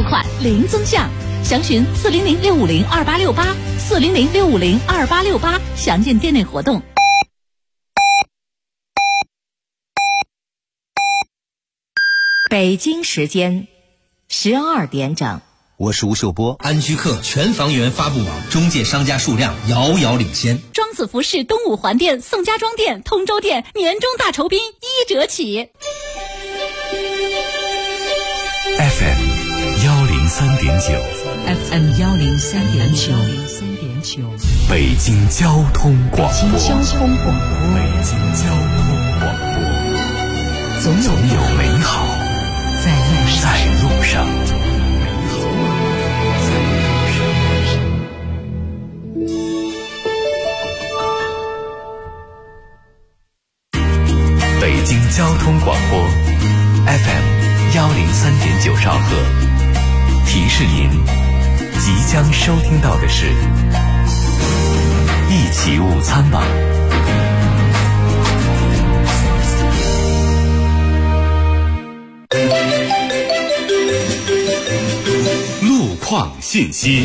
款零增项，详询400-650-2868，400-650-2868，详见店内活动。 北京时间12点整。 我是吴秀波。安居客全房源发布网中介商家数量遥遥领先。 庄子服饰东五环店、宋家庄店、通州店年终大酬宾1折起。 FM 103.9 FM 103.9 北京交通广播。 北京交通广播，总有美好在路上。 北京交通广播 FM 103.9兆赫，提示您即将收听到的是一起午餐吧。路况信息。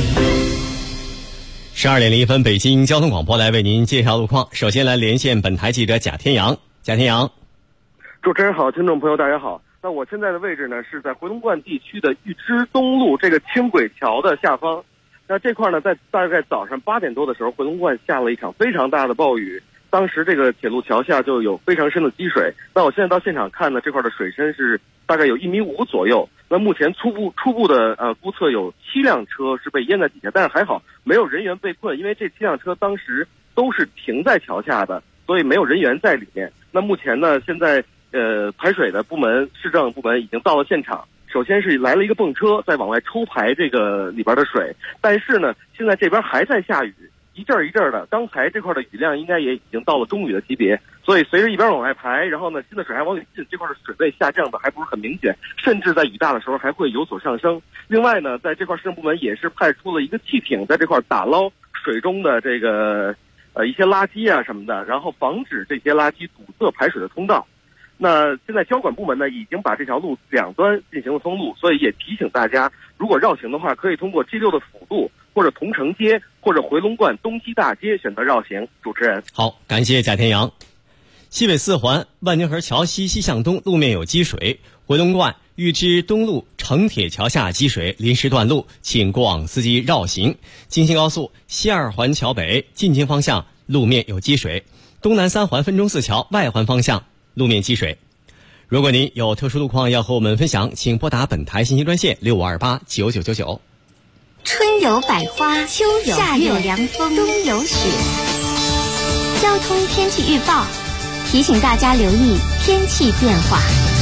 12点01分，北京交通广播来为您介绍路况。首先来连线本台记者贾天阳。贾天阳， 主持人好，听众朋友大家好。那我现在的位置呢是在回龙观地区的玉枝东路这个轻轨桥的下方。那这块呢，在大概早上8点多的时候，回龙观下了一场非常大的暴雨，当时这个铁路桥下就有非常深的积水。那我现在到现场看呢，这块的水深是大概有1.5米左右。那目前初步的估测有7辆车是被淹在底下，但是还好没有人员被困，因为这7辆车当时都是停在桥下的，所以没有人员在里面。那目前呢，现在排水的部门、市政部门已经到了现场。首先是来了一个泵车，在往外抽排这个里边的水，但是呢，现在这边还在下雨，一阵儿一阵儿的。刚才这块的雨量应该也已经到了中雨的级别，所以随着一边往外排，然后呢，新的水还往里进，这块的水位下降的还不是很明显，甚至在雨大的时候还会有所上升。另外呢，在这块市政部门也是派出了一个汽艇在这块打捞水中的这个一些垃圾啊什么的，然后防止这些垃圾堵塞排水的通道。那现在交管部门呢，已经把这条路两端进行了封路，所以也提醒大家，如果绕行的话，可以通过 G6 的辅路或者桐城街或者回龙观东西大街选择绕行。主持人好，感谢贾天阳。西北4环万年河桥西西向东路面有积水，回龙观玉枝东路城铁桥下积水，临时断路，请过往司机绕行。京新高速西2环桥北进京方向路面有积水，东南3环分钟寺桥外环方向路面积水。如果您有特殊路况要和我们分享，请拨打本台信息专线65289999。 春有百花，秋有夏有凉风，冬有雪。交通天气预报提醒大家留意天气变化。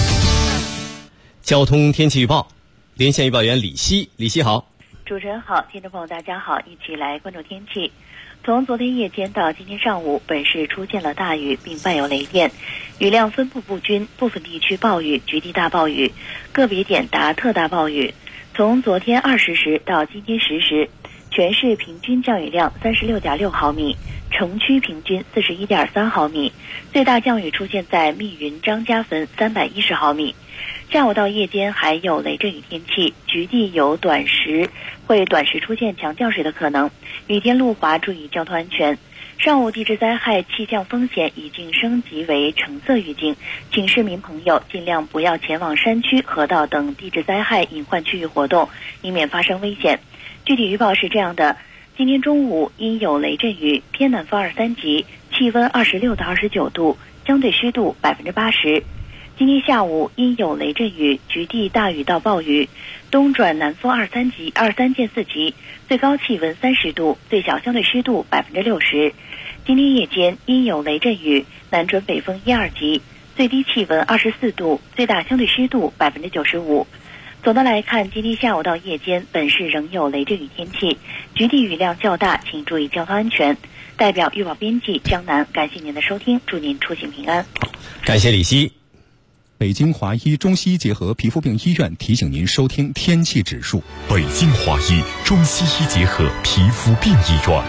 交通天气预报，连线预报员李希。李希好。 主持人好，听众朋友大家好，一起来关注天气。从昨天夜间到今天上午，本市出现了大雨，并伴有雷电，雨量分布不均，部分地区暴雨、局地大暴雨，个别点达特大暴雨。从昨天20时到今天10时，全市平均降雨量36.6毫米，城区平均41.3毫米，最大降雨出现在密云张家坟310毫米。下午到夜间还有雷阵雨天气，局地有短时出现强降水的可能，雨天路滑，注意交通安全。上午地质灾害气象风险已经升级为橙色预警，请市民朋友尽量不要前往山区、河道等地质灾害隐患区域活动，以免发生危险。具体预报是这样的：今天中午因有雷阵雨，偏南风2、3级，气温26到29度，相对湿度80%。今天下午因有雷阵雨，局地大雨到暴雨，东转南风2、3级、2、3见4级，最高气温30度，最小相对湿度60%。今天夜间因有雷阵雨，南转北风1、2级，最低气温24度，最大相对湿度95%。总的来看，今天下午到夜间，本市仍有雷阵雨天气，局地雨量较大，请注意交通安全。代表预报编辑江南，感谢您的收听，祝您出行平安。 感谢李希。 北京华医中西医结合皮肤病医院提醒您收听天气指数。 北京华医中西医结合皮肤病医院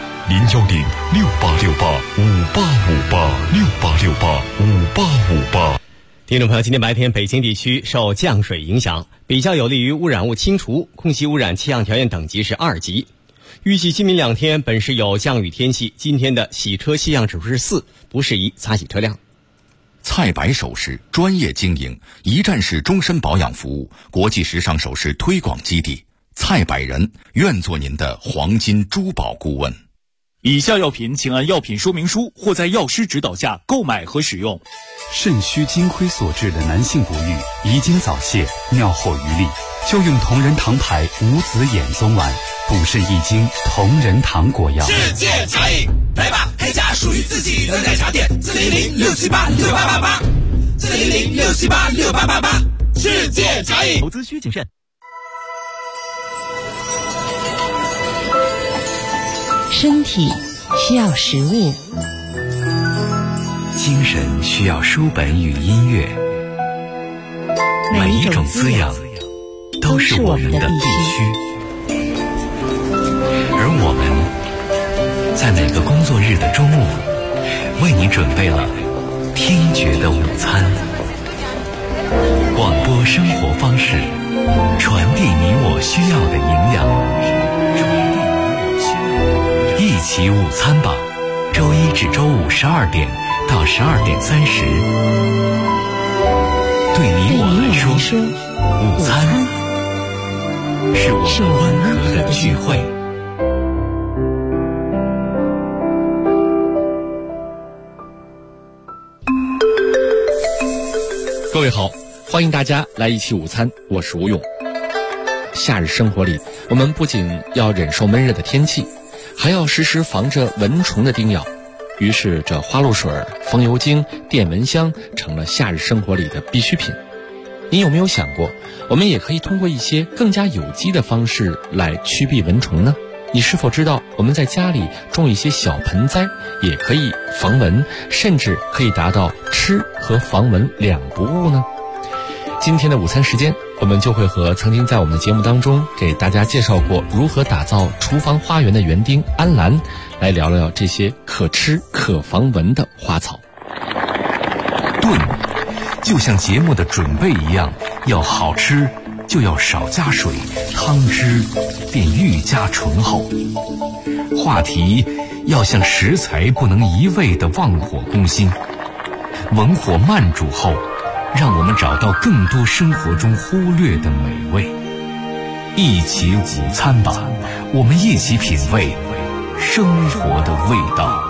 ，01068685858，68685858。 听众朋友，今天白天北京地区受降水影响，比较有利于污染物清除，空气污染气象条件等级是2级。预计今明2天本市有降雨天气，今天的洗车气象指数是4，不适宜擦洗车辆。 蔡白首饰专业经营，一站式终身保养服务，国际时尚首饰推广基地。蔡百人愿做您的黄金珠宝顾问。 以下药品请按药品说明书或在药师指导下购买和使用。 肾虚金亏所致的男性不育、遗精早泄、尿后余力，就用同仁堂牌无籽眼松丸，补肾益精，同仁堂果药。 世界茶饮，来吧，开家属于自己的奶茶店，410-678-6888，410-678-6888，世界茶饮。 投资需谨慎。 身体需要食物， 精神需要书本与音乐，每一种滋养都是我们的必须。而我们在每个工作日的中午，为你准备了听觉的午餐。广播生活方式，传递你我需要的营养。一起午餐吧，周一至周五12点到12点30。对你我来说，午餐是我们温和的聚会。 各位好，欢迎大家来一起午餐，我是吴勇。夏日生活里，我们不仅要忍受闷热的天气，还要时时防着蚊虫的叮咬，于是这花露水、风油精、电蚊香成了夏日生活里的必需品。你有没有想过，我们也可以通过一些更加有机的方式来驱避蚊虫呢？你是否知道我们在家里种一些小盆栽也可以防蚊，甚至可以达到吃和防蚊2不误呢？今天的午餐时间，我们就会和曾经在我们的节目当中给大家介绍过如何打造厨房花园的园丁安兰，来聊聊这些可吃可防蚊的花草。 炖就像节目的准备一样，要好吃就要少加水，汤汁便愈加醇厚。话题要像食材不能一味的忘火攻心，文火慢煮后，让我们找到更多生活中忽略的美味。一起午餐吧，我们一起品味生活的味道。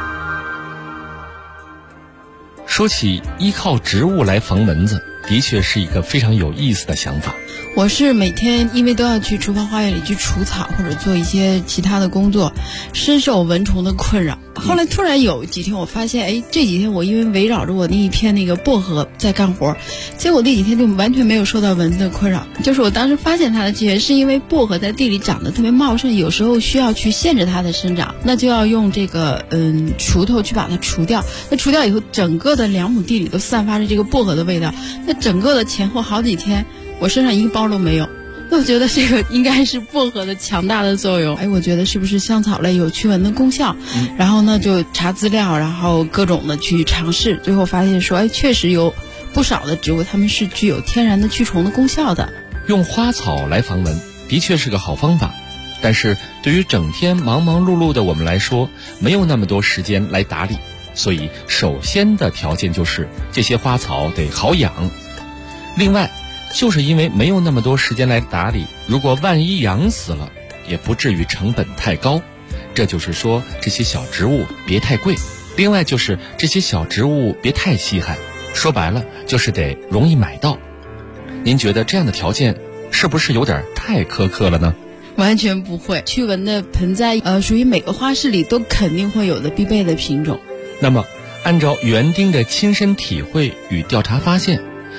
说起依靠植物来防蚊子，的确是一个非常有意思的想法。 我是每天因为都要去厨房花园里去除草或者做一些其他的工作，深受蚊虫的困扰。后来突然有几天我发现，这几天我因为围绕着我那一片那个薄荷在干活，结果那几天就完全没有受到蚊子的困扰。就是我当时发现它的起源是因为薄荷在地里长得特别茂盛，有时候需要去限制它的生长，那就要用这个锄头去把它除掉。那除掉以后，整个的2亩地里都散发着这个薄荷的味道。那整个的前后好几天，我身上一个包都没有。那我觉得这个应该是薄荷的强大的作用。我觉得是不是香草类有驱蚊的功效？然后呢就查资料，然后各种的去尝试，最后发现说，确实有不少的植物它们是具有天然的驱虫的功效的。 用花草来防蚊的确是个好方法，但是对于整天忙忙碌碌的我们来说，没有那么多时间来打理，所以首先的条件就是这些花草得好养。另外就是因为没有那么多时间来打理，如果万一养死了，也不至于成本太高。这就是说，这些小植物别太贵，另外就是这些小植物别太稀罕，说白了就是得容易买到。您觉得这样的条件是不是有点太苛刻了呢？ 完全不会，驱蚊的盆栽属于每个花市里都肯定会有的必备的品种。 那么按照园丁的亲身体会与调查发现，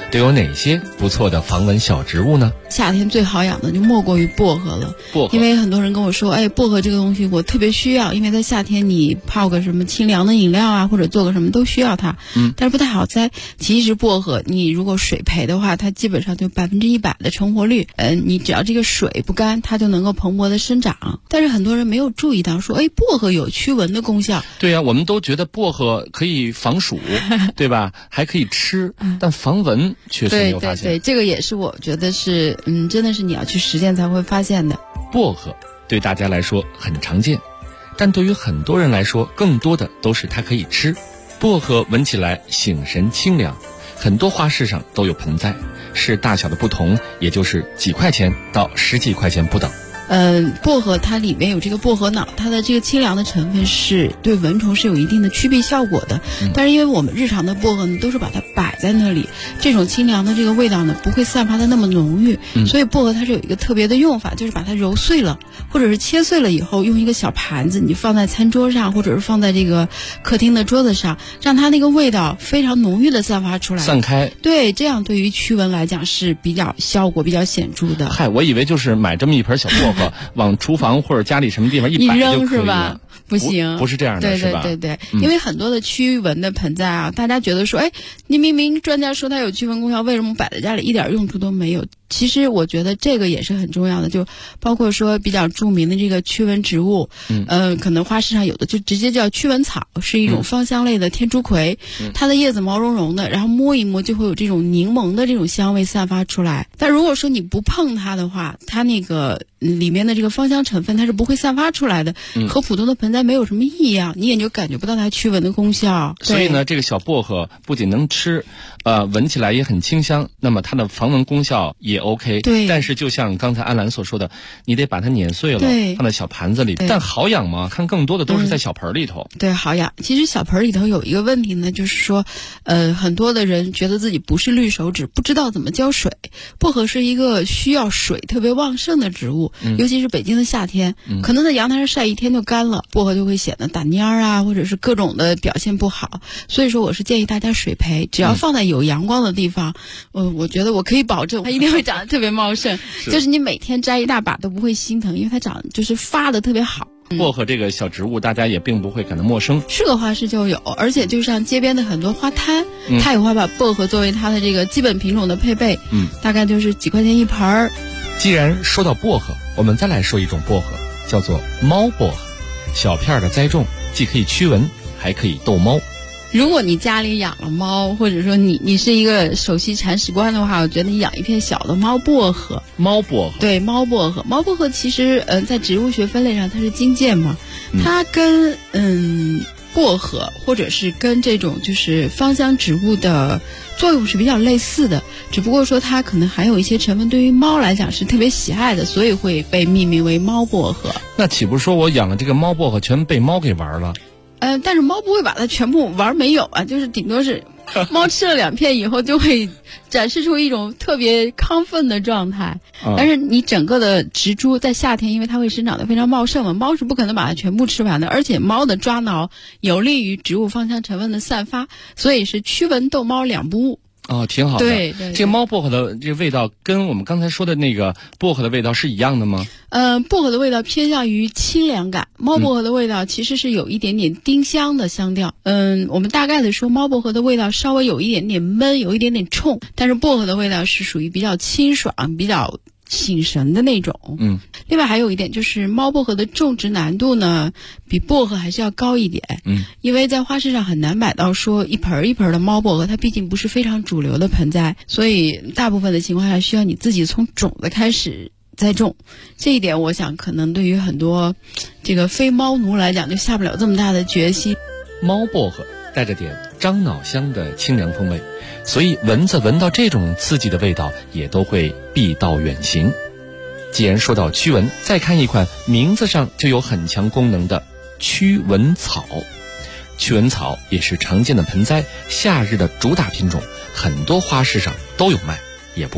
都有哪些不错的防蚊小植物呢？ 夏天最好养的就莫过于薄荷了。 薄荷， 因为很多人跟我说，薄荷这个东西我特别需要，因为在夏天你泡个什么清凉的饮料啊，或者做个什么都需要它。但是不太好栽。其实薄荷你如果水培的话，它基本上就100%的成活率。你只要这个水不干，它就能够蓬勃的生长。但是很多人没有注意到说，薄荷有驱蚊的功效。 对呀，我们都觉得薄荷可以防暑，对吧？还可以吃，但防蚊确实没有发现。 对，这个也是我觉得是，真的是你要去实践才会发现的。 薄荷对大家来说很常见，但对于很多人来说，更多的都是它可以吃。薄荷闻起来醒神清凉，很多花市上都有盆栽，是大小的不同，也就是几块钱到10几块钱不等。 薄荷它里面有这个薄荷脑，它的这个清凉的成分是对蚊虫是有一定的驱避效果的。但是因为我们日常的薄荷呢，都是把它摆在那里，这种清凉的这个味道呢，不会散发的那么浓郁。所以薄荷它是有一个特别的用法，就是把它揉碎了，或者是切碎了以后，用一个小盘子，你放在餐桌上，或者是放在这个客厅的桌子上，让它那个味道非常浓郁的散发出来， 散开。 对，这样对于驱蚊来讲是效果比较显著的。 嗨，我以为就是买这么一盆小薄荷往厨房或者家里什么地方一摆就可以了， 是吧？不行， 不是这样的，是吧？ 对，因为很多的驱蚊的盆栽啊，大家觉得说，你明明专家说它有驱蚊功效，为什么摆在家里一点用处都没有？其实我觉得这个也是很重要的，就包括说比较著名的这个驱蚊植物，可能花市上有的就直接叫驱蚊草，是一种芳香类的天竺葵，它的叶子毛茸茸的，然后摸一摸就会有这种柠檬的这种香味散发出来。但如果说你不碰它的话，它那个里面的这个芳香成分它是不会散发出来的，和普通的盆栽没有什么异样，你也就感觉不到它驱蚊的功效。 所以呢，这个小薄荷不仅能吃，闻起来也很清香，那么它的防蚊功效也 OK。 对， 但是就像刚才安兰所说的，你得把它碾碎了，放在小盘子里。但好养吗？看更多的都是在小盆里头。 对，好养。其实小盆里头有一个问题呢，就是说，很多的人觉得自己不是绿手指，不知道怎么浇水。薄荷是一个需要水特别旺盛的植物，尤其是北京的夏天，可能在阳台上晒一天就干了，薄荷就会显得打蔫啊，或者是各种的表现不好。所以说，我是建议大家水培，只要放在有阳光的地方，我觉得我可以保证它一定会长得特别茂盛，就是你每天摘一大把都不会心疼，因为它长就是发的特别好。 薄荷这个小植物大家也并不会感到陌生， 是个花市就有，而且就像街边的很多花摊，它也会把薄荷作为它的这个基本品种的配备，大概就是几块钱一盆儿。 既然说到薄荷，我们再来说一种薄荷，叫做猫薄荷，小片的栽种，既可以驱蚊，还可以逗猫。 如果你家里养了猫，或者说你是一个首席铲屎官的话，我觉得你养一片小的猫薄荷。 猫薄荷， 对，猫薄荷。猫薄荷其实在植物学分类上它是荆芥嘛，它跟薄荷或者是跟这种就是芳香植物的作用是比较类似的，只不过说它可能含有一些成分对于猫来讲是特别喜爱的，所以会被命名为猫薄荷。 那岂不是说我养了这个猫薄荷全被猫给玩了？ 但是猫不会把它全部玩没有啊，就是顶多是猫吃了2片以后就会展示出一种特别亢奋的状态。但是你整个的植株在夏天，因为它会生长得非常茂盛嘛，猫是不可能把它全部吃完的，而且猫的抓挠有利于植物芳香成分的散发，所以是驱蚊逗猫2不误。 挺好的。 对， 这个猫薄荷的这个味道跟我们刚才说的那个薄荷的味道是一样的吗？ 薄荷的味道偏向于清凉感，猫薄荷的味道其实是有一点点丁香的香调。我们大概的说，猫薄荷的味道稍微有一点点闷，有一点点冲，但是薄荷的味道是属于比较清爽、比较醒神的那种。另外还有一点就是猫薄荷的种植难度呢，比薄荷还是要高一点。因为在花市上很难买到说一盆一盆的猫薄荷，它毕竟不是非常主流的盆栽，所以大部分的情况下需要你自己从种子开始栽种。这一点我想可能对于很多这个非猫奴来讲就下不了这么大的决心。 猫薄荷带着点樟脑香的清凉风味，所以蚊子闻到这种刺激的味道也都会避道远行。既然说到驱蚊，再看一款名字上就有很强功能的驱蚊草。驱蚊草也是常见的盆栽，夏日的主打品种，很多花市上都有卖，也不贵。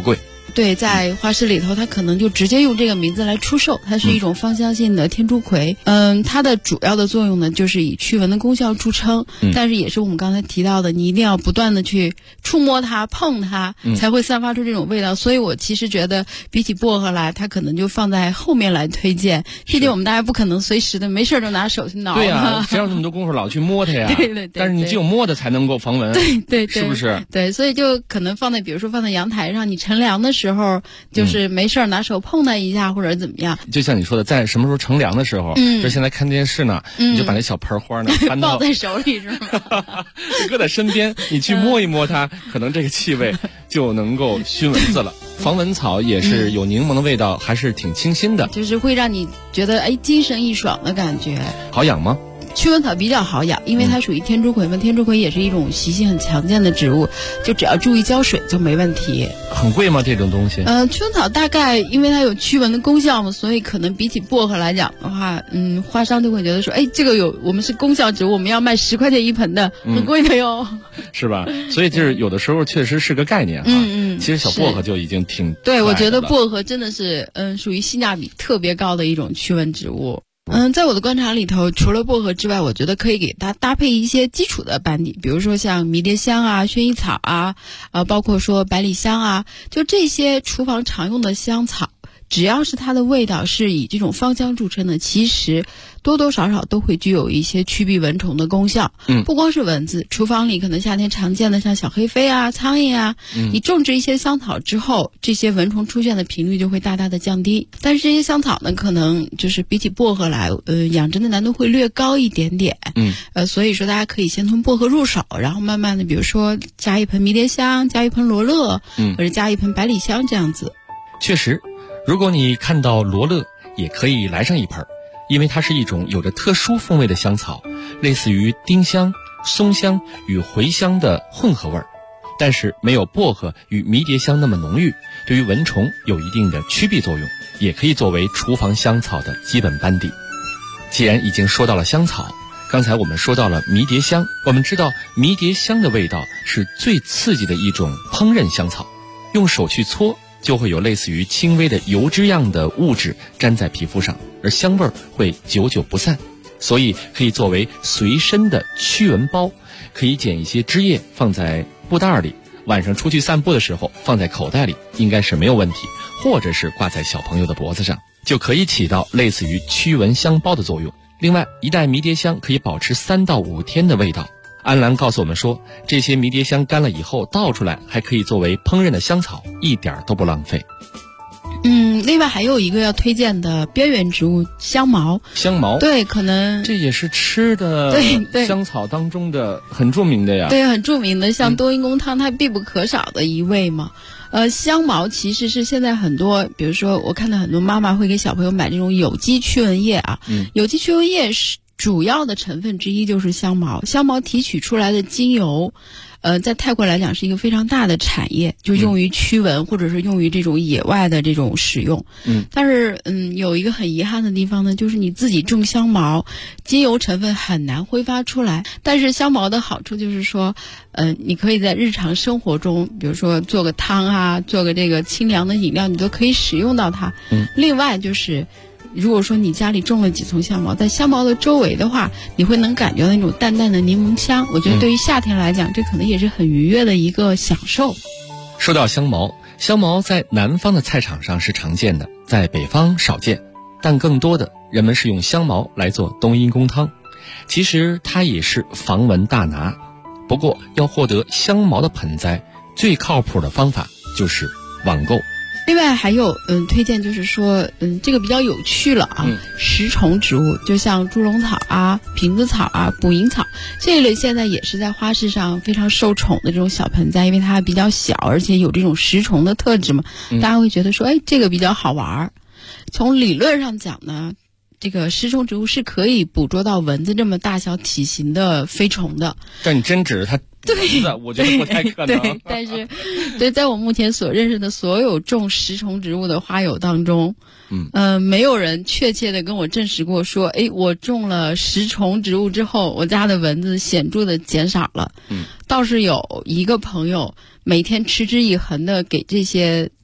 对，在花市里头，它可能就直接用这个名字来出售，它是一种芳香性的天竺葵。它的主要的作用呢，就是以驱蚊的功效著称，但是也是我们刚才提到的，你一定要不断的去触摸它、碰它，才会散发出这种味道。所以我其实觉得，比起薄荷来，它可能就放在后面来推荐。毕竟我们大家不可能随时的没事就拿手去挠它。 对呀，谁有那么多功夫老去摸它呀？ 对。 但是你只有摸的才能够防蚊。 对， 是不是？ 对，所以就可能比如说放在阳台上，你乘凉的时候，就是没事拿手碰它一下，或者怎么样。 就像你说的，在什么时候乘凉的时候，就现在看电视呢，你就把那小盆花呢抱在手里是吗？ 就搁在身边，你去摸一摸它，可能这个气味就能够熏蚊子了。防蚊草也是有柠檬的味道，还是挺清新的， 就是会让你觉得精神一爽的感觉。 好养吗？ 驱蚊草比较好养，因为它属于天竺葵嘛，天竺葵也是一种习性很强健的植物，就只要注意浇水就没问题。 很贵吗这种东西？ 驱蚊草大概因为它有驱蚊的功效嘛，所以可能比起薄荷来讲的话，花商就会觉得说，这个我们是功效植物，我们要卖10块钱一盆的，很贵的哟， 是吧？所以就是有的时候确实是个概念哈。其实小薄荷就已经挺对，我觉得薄荷真的是属于性价比特别高的一种驱蚊植物。在我的观察里头，除了薄荷之外，我觉得可以给它搭配一些基础的班底，比如说像迷迭香啊、薰衣草啊，包括说百里香啊，就这些厨房常用的香草，只要是它的味道是以这种芳香著称的，其实多多少少都会具有一些驱避蚊虫的功效。不光是蚊子，厨房里可能夏天常见的像小黑飞啊、苍蝇啊，你种植一些香草之后，这些蚊虫出现的频率就会大大的降低。但是这些香草呢，可能就是比起薄荷来，养殖的难度会略高一点点。所以说大家可以先从薄荷入手，然后慢慢的，比如说加一盆迷迭香，加一盆罗勒，或者加一盆百里香这样子。 确实，如果你看到罗勒，也可以来上一盆。因为它是一种有着特殊风味的香草，类似于丁香、松香与茴香的混合味儿，但是没有薄荷与迷迭香那么浓郁，对于蚊虫有一定的驱避作用，也可以作为厨房香草的基本班底。既然已经说到了香草，刚才我们说到了迷迭香，我们知道迷迭香的味道是最刺激的一种烹饪香草，用手去搓就会有类似于轻微的油脂样的物质粘在皮肤上，而香味会久久不散，所以可以作为随身的驱蚊包，可以剪一些枝叶放在布袋里，晚上出去散步的时候放在口袋里应该是没有问题，或者是挂在小朋友的脖子上，就可以起到类似于驱蚊香包的作用。另外，一袋迷迭香可以保持3到5天的味道。安兰告诉我们说，这些迷迭香干了以后倒出来，还可以作为烹饪的香草，一点都不浪费。 另外还有一个要推荐的边缘植物香茅。 香茅， 对，可能这也是吃的香草当中的很著名的呀。 对，很著名的，像冬阴功汤它必不可少的一味嘛。香茅其实是现在很多，比如说我看到很多妈妈会给小朋友买这种有机驱蚊液啊。有机驱蚊液是主要的成分之一就是香茅，香茅提取出来的精油，在泰国来讲是一个非常大的产业，就用于驱蚊或者是用于这种野外的这种使用。但是有一个很遗憾的地方呢，就是你自己种香茅，精油成分很难挥发出来。但是香茅的好处就是说，你可以在日常生活中，比如说做个汤啊，做个这个清凉的饮料，你都可以使用到它。另外就是如果说你家里种了几丛香茅，在香茅的周围的话，你会能感觉到那种淡淡的柠檬香。我觉得对于夏天来讲，这可能也是很愉悦的一个享受。 说到香茅，香茅在南方的菜场上是常见的，在北方少见，但更多的人们是用香茅来做冬阴功汤。其实它也是防蚊大拿，不过要获得香茅的盆栽，最靠谱的方法就是网购。 另外还有推荐就是说这个比较有趣了啊，食虫植物，就像猪笼草啊、瓶子草啊、捕蝇草这一类，现在也是在花市上非常受宠的这种小盆栽，因为它比较小，而且有这种食虫的特质嘛，大家会觉得说这个比较好玩。从理论上讲呢，这个食虫植物是可以捕捉到蚊子这么大小体型的飞虫的。 但你真指着它对， 我觉得不太可能。 对，但是在我目前所认识的所有种食虫植物的花友当中，没有人确切的跟我证实过说，我种了食虫植物之后，我家的蚊子显著的减少了。倒是有一个朋友每天持之以恒的给这些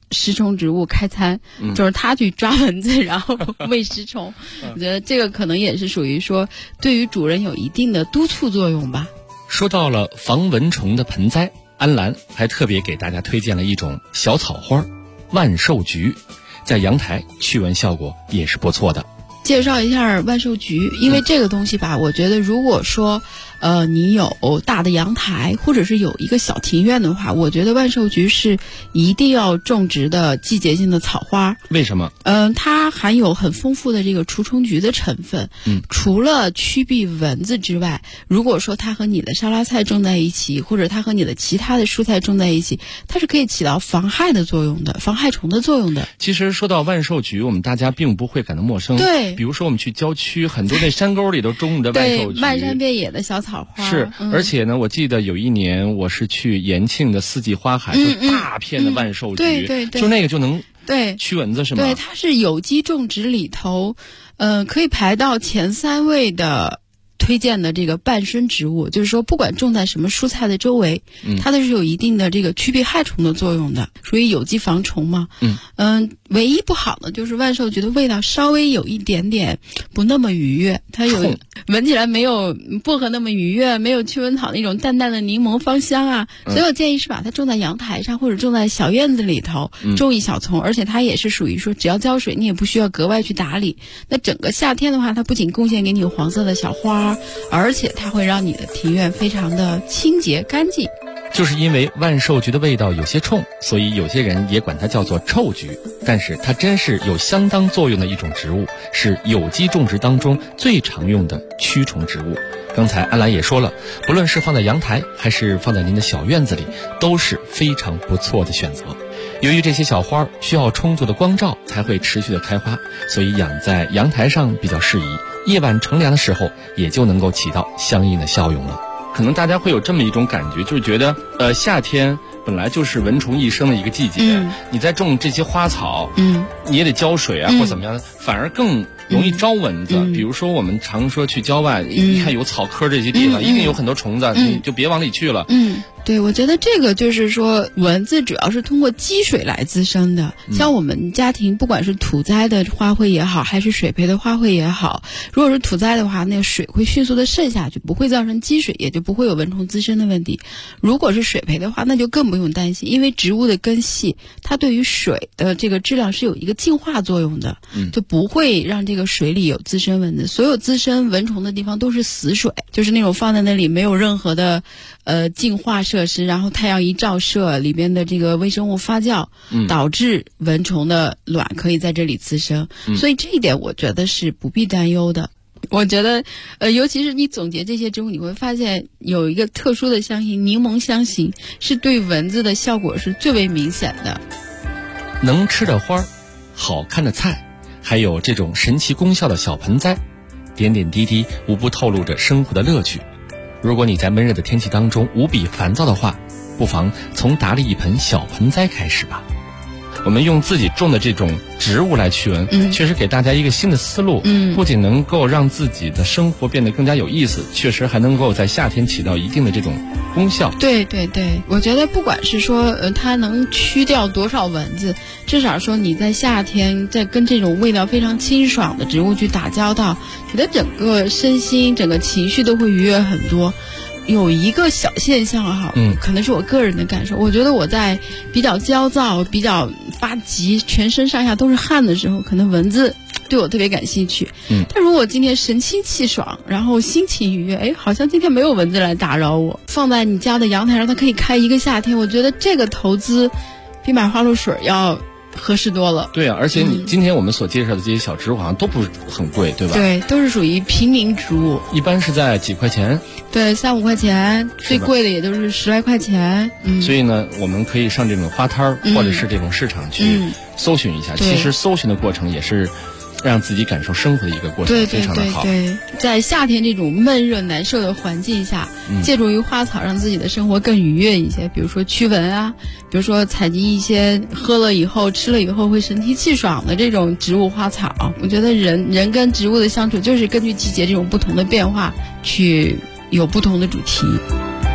食虫植物开餐，就是他去抓蚊子，然后喂食虫。我觉得这个可能也是属于说对于主人有一定的督促作用吧。 说到了防蚊虫的盆栽，安澜还特别给大家推荐了一种小草花万寿菊，在阳台驱蚊效果也是不错的。 介绍一下万寿菊，因为这个东西吧，我觉得如果说你有大的阳台，或者是有一个小庭院的话，我觉得万寿菊是一定要种植的季节性的草花。 为什么？ 它含有很丰富的这个除虫菊的成分。除了驱避蚊子之外，如果说它和你的沙拉菜种在一起，或者它和你的其他的蔬菜种在一起，它是可以起到防害的作用的，防害虫的作用的。 其实说到万寿菊，我们大家并不会感到陌生。 对， 比如说我们去郊区，很多那山沟里都种着万寿菊， 对，漫山遍野的小草花。 是，而且呢，我记得有一年我是去延庆的四季花海，就大片的万寿菊， 对， 就那个就能对驱蚊子是吗？ 对，它是有机种植里头，可以排到前3位的推荐的这个伴生植物，就是说不管种在什么蔬菜的周围，它都是有一定的这个驱避害虫的作用的，属于有机防虫嘛。唯一不好的就是万寿菊的味道稍微有一点点不那么愉悦，它有闻起来没有薄荷那么愉悦，没有驱蚊草那种淡淡的柠檬芳香啊。所以我建议是把它种在阳台上，或者种在小院子里头，种一小丛，而且它也是属于说只要浇水，你也不需要格外去打理。那整个夏天的话，它不仅贡献给你黄色的小花，而且它会让你的庭院非常的清洁干净。 就是因为万寿菊的味道有些冲，所以有些人也管它叫做臭菊，但是它真是有相当作用的一种植物，是有机种植当中最常用的驱虫植物。刚才安澜也说了，不论是放在阳台还是放在您的小院子里，都是非常不错的选择。由于这些小花需要充足的光照才会持续的开花，所以养在阳台上比较适宜，夜晚乘凉的时候也就能够起到相应的效用了。可能大家会有这么一种感觉，就是觉得夏天本来就是蚊虫一生的一个季节，你在种这些花草，你也得浇水啊，或怎么样，反而更容易招蚊子。比如说我们常说去郊外，一看有草棵这些地方，一定有很多虫子，你就别往里去了。 对，我觉得这个就是说蚊子主要是通过积水来滋生的。像我们家庭不管是土栽的花卉也好，还是水培的花卉也好，如果是土栽的话，那个水会迅速的渗下去，不会造成积水，也就不会有蚊虫滋生的问题。如果是水培的话，那就更不用担心，因为植物的根系它对于水的这个质量是有一个净化作用的，就不会让这个水里有滋生蚊子。所有滋生蚊虫的地方都是死水，就是那种放在那里没有任何的净化设施，然后太阳一照射，里边的这个微生物发酵，导致蚊虫的卵可以在这里滋生。所以这一点我觉得是不必担忧的。我觉得尤其是你总结这些植物，你会发现有一个特殊的香型，柠檬香型是对蚊子的效果是最为明显的。 能吃的花，好看的菜，还有这种神奇功效的小盆栽，点点滴滴无不透露着生活的乐趣。如果你在闷热的天气当中无比烦躁的话，不妨从打理一盆小盆栽开始吧。我们用自己种的这种植物来驱蚊，确实给大家一个新的思路，不仅能够让自己的生活变得更加有意思，确实还能够在夏天起到一定的这种功效。 对对对，我觉得不管是说它能驱掉多少蚊子，至少说你在夏天在跟这种味道非常清爽的植物去打交道，你的整个身心整个情绪都会愉悦很多。有一个小现象哈，可能是我个人的感受，我觉得我在比较焦躁、比较发急、全身上下都是汗的时候，可能蚊子对我特别感兴趣。但如果我今天神清气爽，然后心情愉悦，好像今天没有蚊子来打扰我，放在你家的阳台上，它可以开一个夏天，我觉得这个投资比买花露水要合适多了。 对啊，而且你今天我们所介绍的这些小植物好像都不是很贵，对吧？ 对，都是属于平民植物， 一般是在几块钱？ 对，3-5块钱，最贵的也就是10来块钱。 所以呢，我们可以上这种花摊儿，或者是这种市场去搜寻一下。其实搜寻的过程也是让自己感受生活的一个过程，非常的好。 对，在夏天这种闷热难受的环境下，借助于花草让自己的生活更愉悦一些，比如说驱蚊啊，比如说采集一些喝了以后吃了以后会神清气爽的这种植物花草。我觉得人跟植物的相处就是根据季节这种不同的变化去有不同的主题。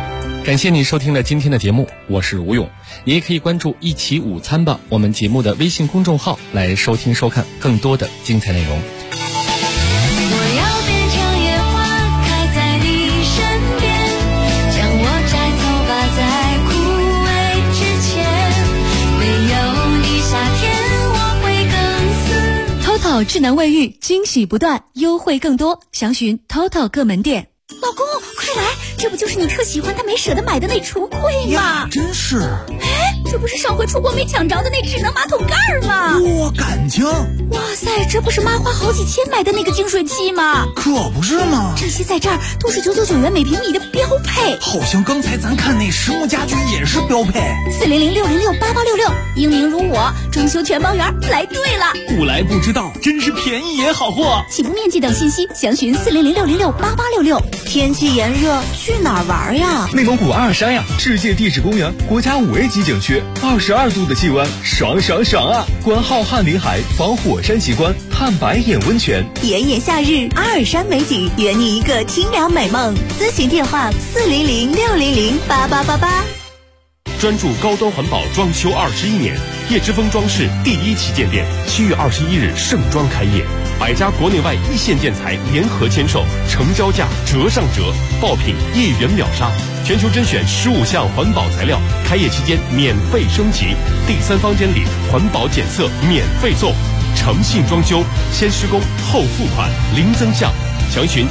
感谢你收听了今天的节目，我是吴勇。你也可以关注一起午餐吧我们节目的微信公众号来收听收看更多的精彩内容。 我要变成野花开在你身边，将我摘走吧在枯萎之前，没有你夏天我会更死。 TOTO 智能卫浴惊喜不断，优惠更多，详询 TOTO 各门店。老公，快来，这不就是你特喜欢但没舍得买的那橱柜吗？ 真是。 哎，这不是上回出国没抢着的那智能马桶盖吗？ 我感情。 哇塞，这不是妈花好几千买的那个净水器吗？ 可不是吗？ 这些在这儿都是999元每平米的标配。 好像刚才咱看那实木家居也是标配。 400-606-8866，英明如我，装修全包圆，来对了。 不来不知道，真是便宜也好货。 起步面积等信息详询400-606-8866。天气炎热，去哪儿玩呀？ 内蒙古阿尔山呀，世界地质公园，国家5A 级景区，22度的气温，爽爽爽啊！观浩瀚林海，访火山奇观，探白眼温泉。 炎炎夏日，阿尔山美景，圆你一个清凉美梦。咨询电话400-600-8888。 专注高端环保装修21年，叶之峰装饰第1旗舰店7月21日盛装开业，100家国内外一线建材联合签售，成交价折上折，爆品1元秒杀，全球甄选15项环保材料，开业期间免费升级，第3房间里环保检测免费送，诚信装修，先施工后付款，零增项，详询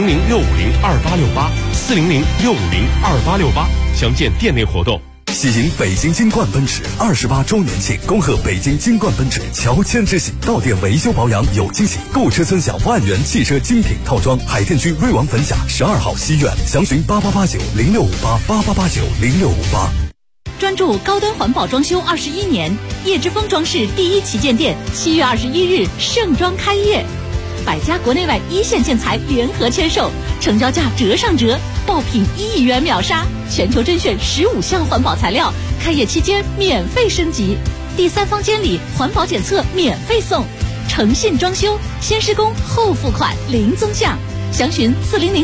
400-650-2868，400-650-2868，详见店内活动。 喜迎北京金冠奔驰28周年庆，恭贺北京金冠奔驰乔迁之喜，到店维修保养有惊喜，购车尊享万元汽车精品套装。海淀区瑞王坟下12号西苑，详询8889-0658，8889-0658。 专注高端环保装修21年，叶之峰装饰第1旗舰店7月21日盛装开业，100家国内外一线建材联合签售，成交价折上折，爆品1元秒杀，全球甄选15项环保材料，开业期间免费升级，第3房间里环保检测免费送，诚信装修，先施工后付款，零增项，详询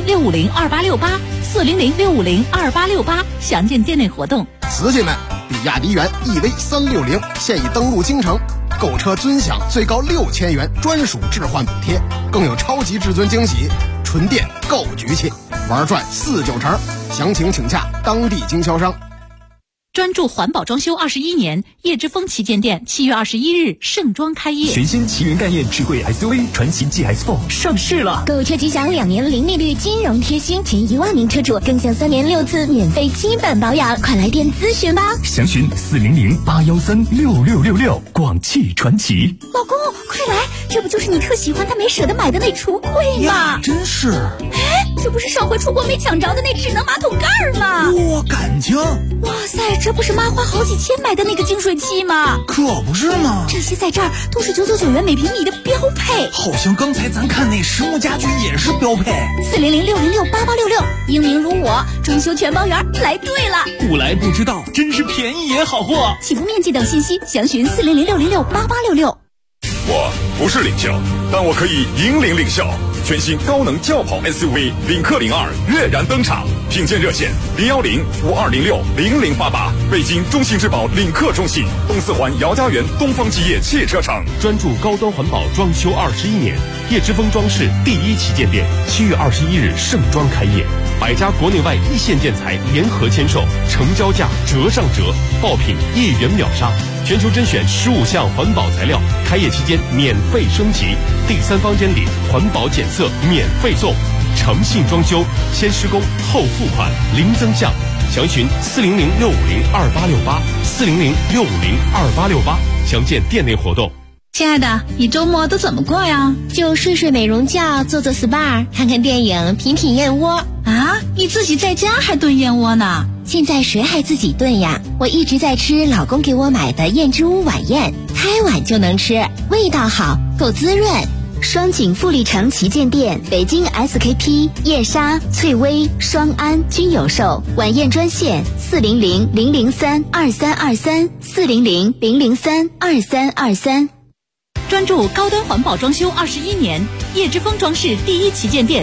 400-650-2868，400-650-2868，详见店内活动。 瓷器们，比亚迪元 EV360现已登陆京城，购车尊享最高6000元专属置换补贴，更有超级至尊惊喜，纯电购局气，玩转49成，详情请洽当地经销商。 专注环保装修21年，叶之峰旗舰店7月21日盛装开业。 全新奇云概念智慧 SUV 传奇 GS4 上市了， 购车即享2年零利率金融贴心，前1万名车主更享3年6次免费基本保养，快来电咨询吧。 详询400-813-6666，广汽传奇。 老公，快来，这不就是你特喜欢但没舍得买的那橱柜吗？ 真是。 哎，这不是上回出国没抢着的那智能马桶盖吗？ 我感情。 哇塞，这不是妈花好几千买的那个净水器吗？ 可不是吗？ 这些在这儿都是999元每平米的标配。 好像刚才咱看那实木家居也是标配。 400-600-8866，英明如我，装修全包圆，来对了。 不来不知道，真是便宜也好货。 起步面积等信息详询400-600-8866。 我不是领袖，但我可以引领领袖。全新高能轿跑 SUV 领克02跃然登场，品鉴热线010-5206-0088，北京中信质保领克中信，东四环姚家园东方基业汽车城。 专注高端环保装修21年，叶之峰装饰第1旗舰店7月21日盛装开业，100家国内外一线建材联合签售，成交价折上折，爆品1元秒杀，全球甄选15项环保材料，开业期间免费升级，第3房间里环保检测免费送，诚信装修，先施工后付款，零增项，详询400-650-2868，400-650-2868，详见店内活动。 亲爱的，你周末都怎么过呀？ 就睡睡美容觉，做做 SPA， 看看电影，品品燕窝。 啊，你自己在家还炖燕窝呢？ 现在谁还自己炖呀？我一直在吃老公给我买的燕之屋晚宴，开碗就能吃，味道好，够滋润。双井富力城旗舰店，北京 SKP、叶莎、翠微、双安均有售。晚宴专线400-003-2323，400-003-2323。 专注高端环保装修21年，叶之峰装饰第1旗舰店